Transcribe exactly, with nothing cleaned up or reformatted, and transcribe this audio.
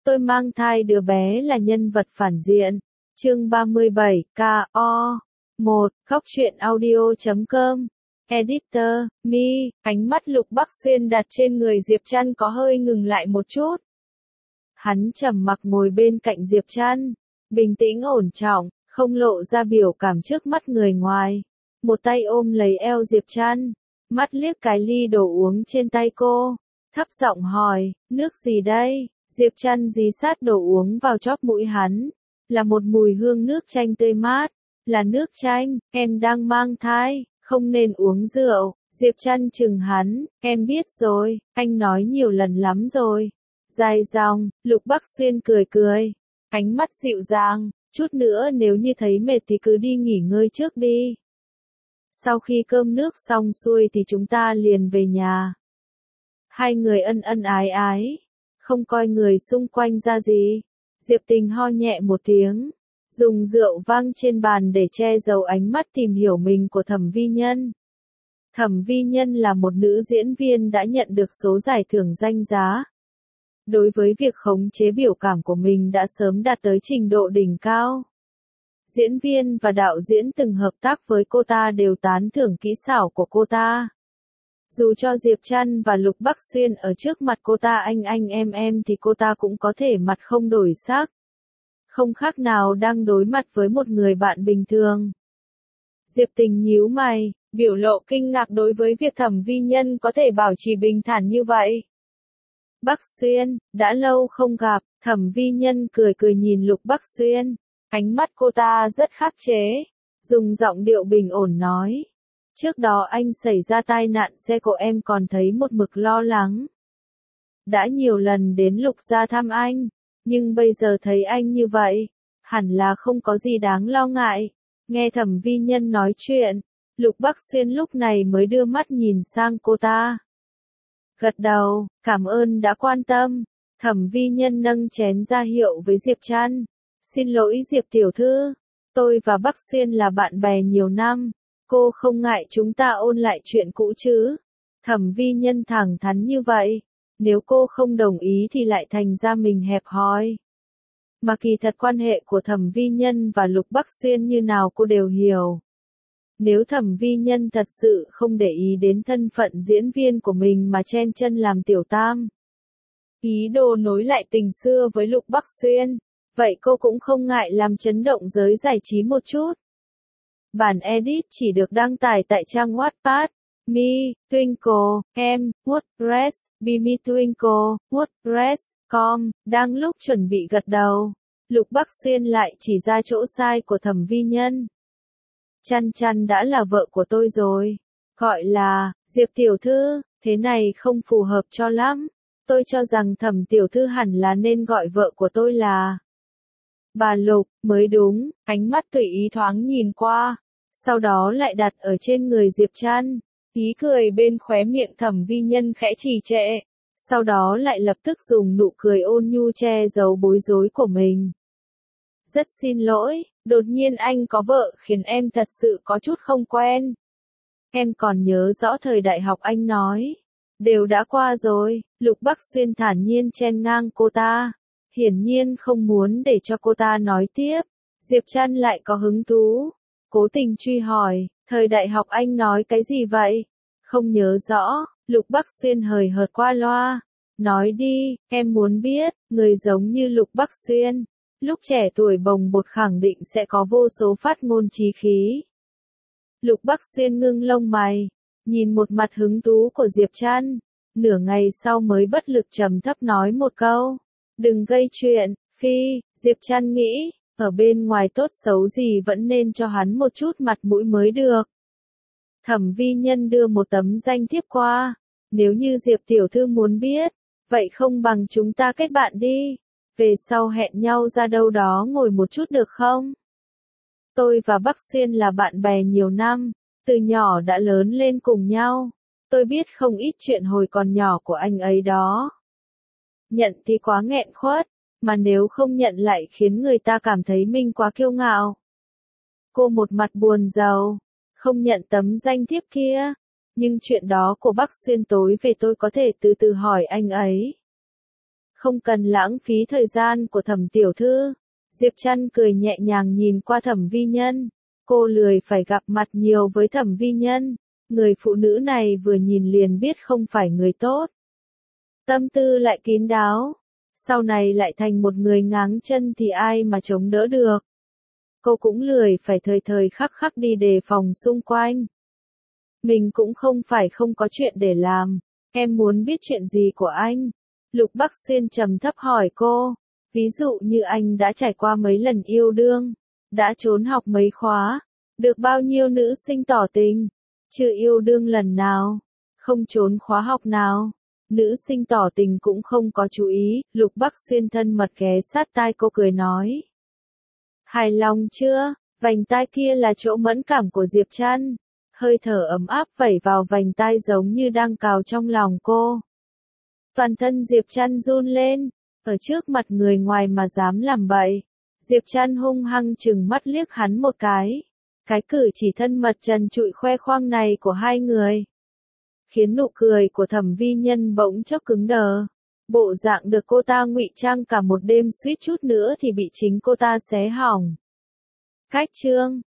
Tôi mang thai đứa bé là nhân vật phản diện. Chương ba mươi bảy, K O một, khóc chuyện audio chấm com. Editor, Mi, ánh mắt Lục Bắc Xuyên đặt trên người Diệp Trăn có hơi ngừng lại một chút. Hắn trầm mặc ngồi bên cạnh Diệp Trăn, bình tĩnh ổn trọng, không lộ ra biểu cảm trước mắt người ngoài. Một tay ôm lấy eo Diệp Trăn, mắt liếc cái ly đồ uống trên tay cô, thấp giọng hỏi, nước gì đây? Diệp Trăn dí sát đồ uống vào chóp mũi hắn, là một mùi hương nước chanh tươi mát, là nước chanh, em đang mang thai, không nên uống rượu. Diệp Trăn chừng hắn, em biết rồi, anh nói nhiều lần lắm rồi. Dài dòng, Lục Bắc Xuyên cười cười, ánh mắt dịu dàng, chút nữa nếu như thấy mệt thì cứ đi nghỉ ngơi trước đi. Sau khi cơm nước xong xuôi thì chúng ta liền về nhà. Hai người ân ân ái ái, không coi người xung quanh ra gì. Diệp Tình ho nhẹ một tiếng, dùng rượu vang trên bàn để che giấu ánh mắt tìm hiểu mình của Thẩm Vi Nhân. Thẩm Vi Nhân là một nữ diễn viên đã nhận được số giải thưởng danh giá. Đối với việc khống chế biểu cảm của mình đã sớm đạt tới trình độ đỉnh cao. Diễn viên và đạo diễn từng hợp tác với cô ta đều tán thưởng kỹ xảo của cô ta. Dù cho Diệp Trăn và Lục Bắc Xuyên ở trước mặt cô ta anh anh em em thì cô ta cũng có thể mặt không đổi sắc. Không khác nào đang đối mặt với một người bạn bình thường. Diệp Tình nhíu mày, biểu lộ kinh ngạc đối với việc Thẩm Vi Nhân có thể bảo trì bình thản như vậy. Bắc Xuyên, đã lâu không gặp, Thẩm Vi Nhân cười cười nhìn Lục Bắc Xuyên. Ánh mắt cô ta rất khắc chế, dùng giọng điệu bình ổn nói. Trước đó anh xảy ra tai nạn xe cộ em còn thấy một mực lo lắng. Đã nhiều lần đến Lục gia thăm anh, nhưng bây giờ thấy anh như vậy, hẳn là không có gì đáng lo ngại. Nghe Thẩm Vi Nhân nói chuyện, Lục Bắc Xuyên lúc này mới đưa mắt nhìn sang cô ta. Gật đầu, cảm ơn đã quan tâm. Thẩm Vi Nhân nâng chén ra hiệu với Diệp Trăn. Xin lỗi Diệp tiểu thư, tôi và Bắc Xuyên là bạn bè nhiều năm, cô không ngại chúng ta ôn lại chuyện cũ chứ? Thẩm Vi Nhân thẳng thắn như vậy, nếu cô không đồng ý thì lại thành ra mình hẹp hòi. Mà kỳ thật quan hệ của Thẩm Vi Nhân và Lục Bắc Xuyên như nào cô đều hiểu. Nếu Thẩm Vi Nhân thật sự không để ý đến thân phận diễn viên của mình mà chen chân làm tiểu tam, ý đồ nối lại tình xưa với Lục Bắc Xuyên, vậy cô cũng không ngại làm chấn động giới giải trí một chút. Bản edit chỉ được đăng tải tại trang Wattpad, Mi, Twinkle, em, WordPress, Bimi Twinkle, WordPress, com, đang lúc chuẩn bị gật đầu. Lục Bắc Xuyên lại chỉ ra chỗ sai của Thẩm Vi Nhân. Trăn Trăn đã là vợ của tôi rồi. Gọi là, Diệp tiểu thư, thế này không phù hợp cho lắm. Tôi cho rằng Thẩm tiểu thư hẳn là nên gọi vợ của tôi là bà Lục, mới đúng. Ánh mắt tùy ý thoáng nhìn qua, sau đó lại đặt ở trên người Diệp Trăn. Ý cười bên khóe miệng Thẩm Vi Nhân khẽ trì trệ, sau đó lại lập tức dùng nụ cười ôn nhu che giấu bối rối của mình. Rất xin lỗi, đột nhiên anh có vợ khiến em thật sự có chút không quen. Em còn nhớ rõ thời đại học anh nói. Đều đã qua rồi. Lục Bắc Xuyên thản nhiên chen ngang cô ta, hiển nhiên không muốn để cho cô ta nói tiếp. Diệp Trăn lại có hứng thú, cố tình truy hỏi, thời đại học anh nói cái gì vậy? Không nhớ rõ. Lục Bắc Xuyên hời hợt qua loa, nói đi, em muốn biết. Người giống như Lục Bắc Xuyên, lúc trẻ tuổi bồng bột khẳng định sẽ có vô số phát ngôn chí khí. Lục Bắc Xuyên ngưng lông mày, nhìn một mặt hứng thú của Diệp Trăn, nửa ngày sau mới bất lực trầm thấp nói một câu, đừng gây chuyện, phi. Diệp Trăn nghĩ, ở bên ngoài tốt xấu gì vẫn nên cho hắn một chút mặt mũi mới được. Thẩm Vi Nhân đưa một tấm danh thiếp qua, nếu như Diệp tiểu thư muốn biết, vậy không bằng chúng ta kết bạn đi, về sau hẹn nhau ra đâu đó ngồi một chút được không? Tôi và Bắc Xuyên là bạn bè nhiều năm, từ nhỏ đã lớn lên cùng nhau, tôi biết không ít chuyện hồi còn nhỏ của anh ấy đó. Nhận thì quá nghẹn khuất, mà nếu không nhận lại khiến người ta cảm thấy mình quá kiêu ngạo. Cô một mặt buồn rầu, không nhận tấm danh thiếp kia, nhưng chuyện đó của Bắc Xuyên tối về tôi có thể từ từ hỏi anh ấy. không cần lãng phí thời gian của Thẩm tiểu thư. Diệp Trăn cười nhẹ nhàng nhìn qua Thẩm Vi Nhân. Cô lười phải gặp mặt nhiều với Thẩm Vi Nhân. Người phụ nữ này vừa nhìn liền biết không phải người tốt. Tâm tư lại kín đáo. Sau này lại thành một người ngáng chân thì ai mà chống đỡ được. Cô cũng lười phải thời thời khắc khắc đi đề phòng xung quanh. Mình cũng không phải không có chuyện để làm. Em muốn biết chuyện gì của anh? Lục Bắc Xuyên trầm thấp hỏi cô. Ví dụ như anh đã trải qua mấy lần yêu đương, đã trốn học mấy khóa, được bao nhiêu nữ sinh tỏ tình, chưa yêu đương lần nào, không trốn khóa học nào, nữ sinh tỏ tình cũng không có chú ý. Lục Bắc Xuyên thân mật ghé sát tai cô cười nói. Hài lòng chưa? Vành tai kia là chỗ mẫn cảm của Diệp Trăn. Hơi thở ấm áp vẩy vào vành tai giống như đang cào trong lòng cô. Toàn thân Diệp Trăn run lên. Ở trước mặt người ngoài mà dám làm bậy. Diệp Trăn hung hăng chừng mắt liếc hắn một cái. Cái cử chỉ thân mật trần trụi khoe khoang này của hai người, khiến nụ cười của Thẩm Vi Nhân bỗng chốc cứng đờ. Bộ dạng được cô ta ngụy trang cả một đêm suýt chút nữa thì bị chính cô ta xé hỏng. Cách chương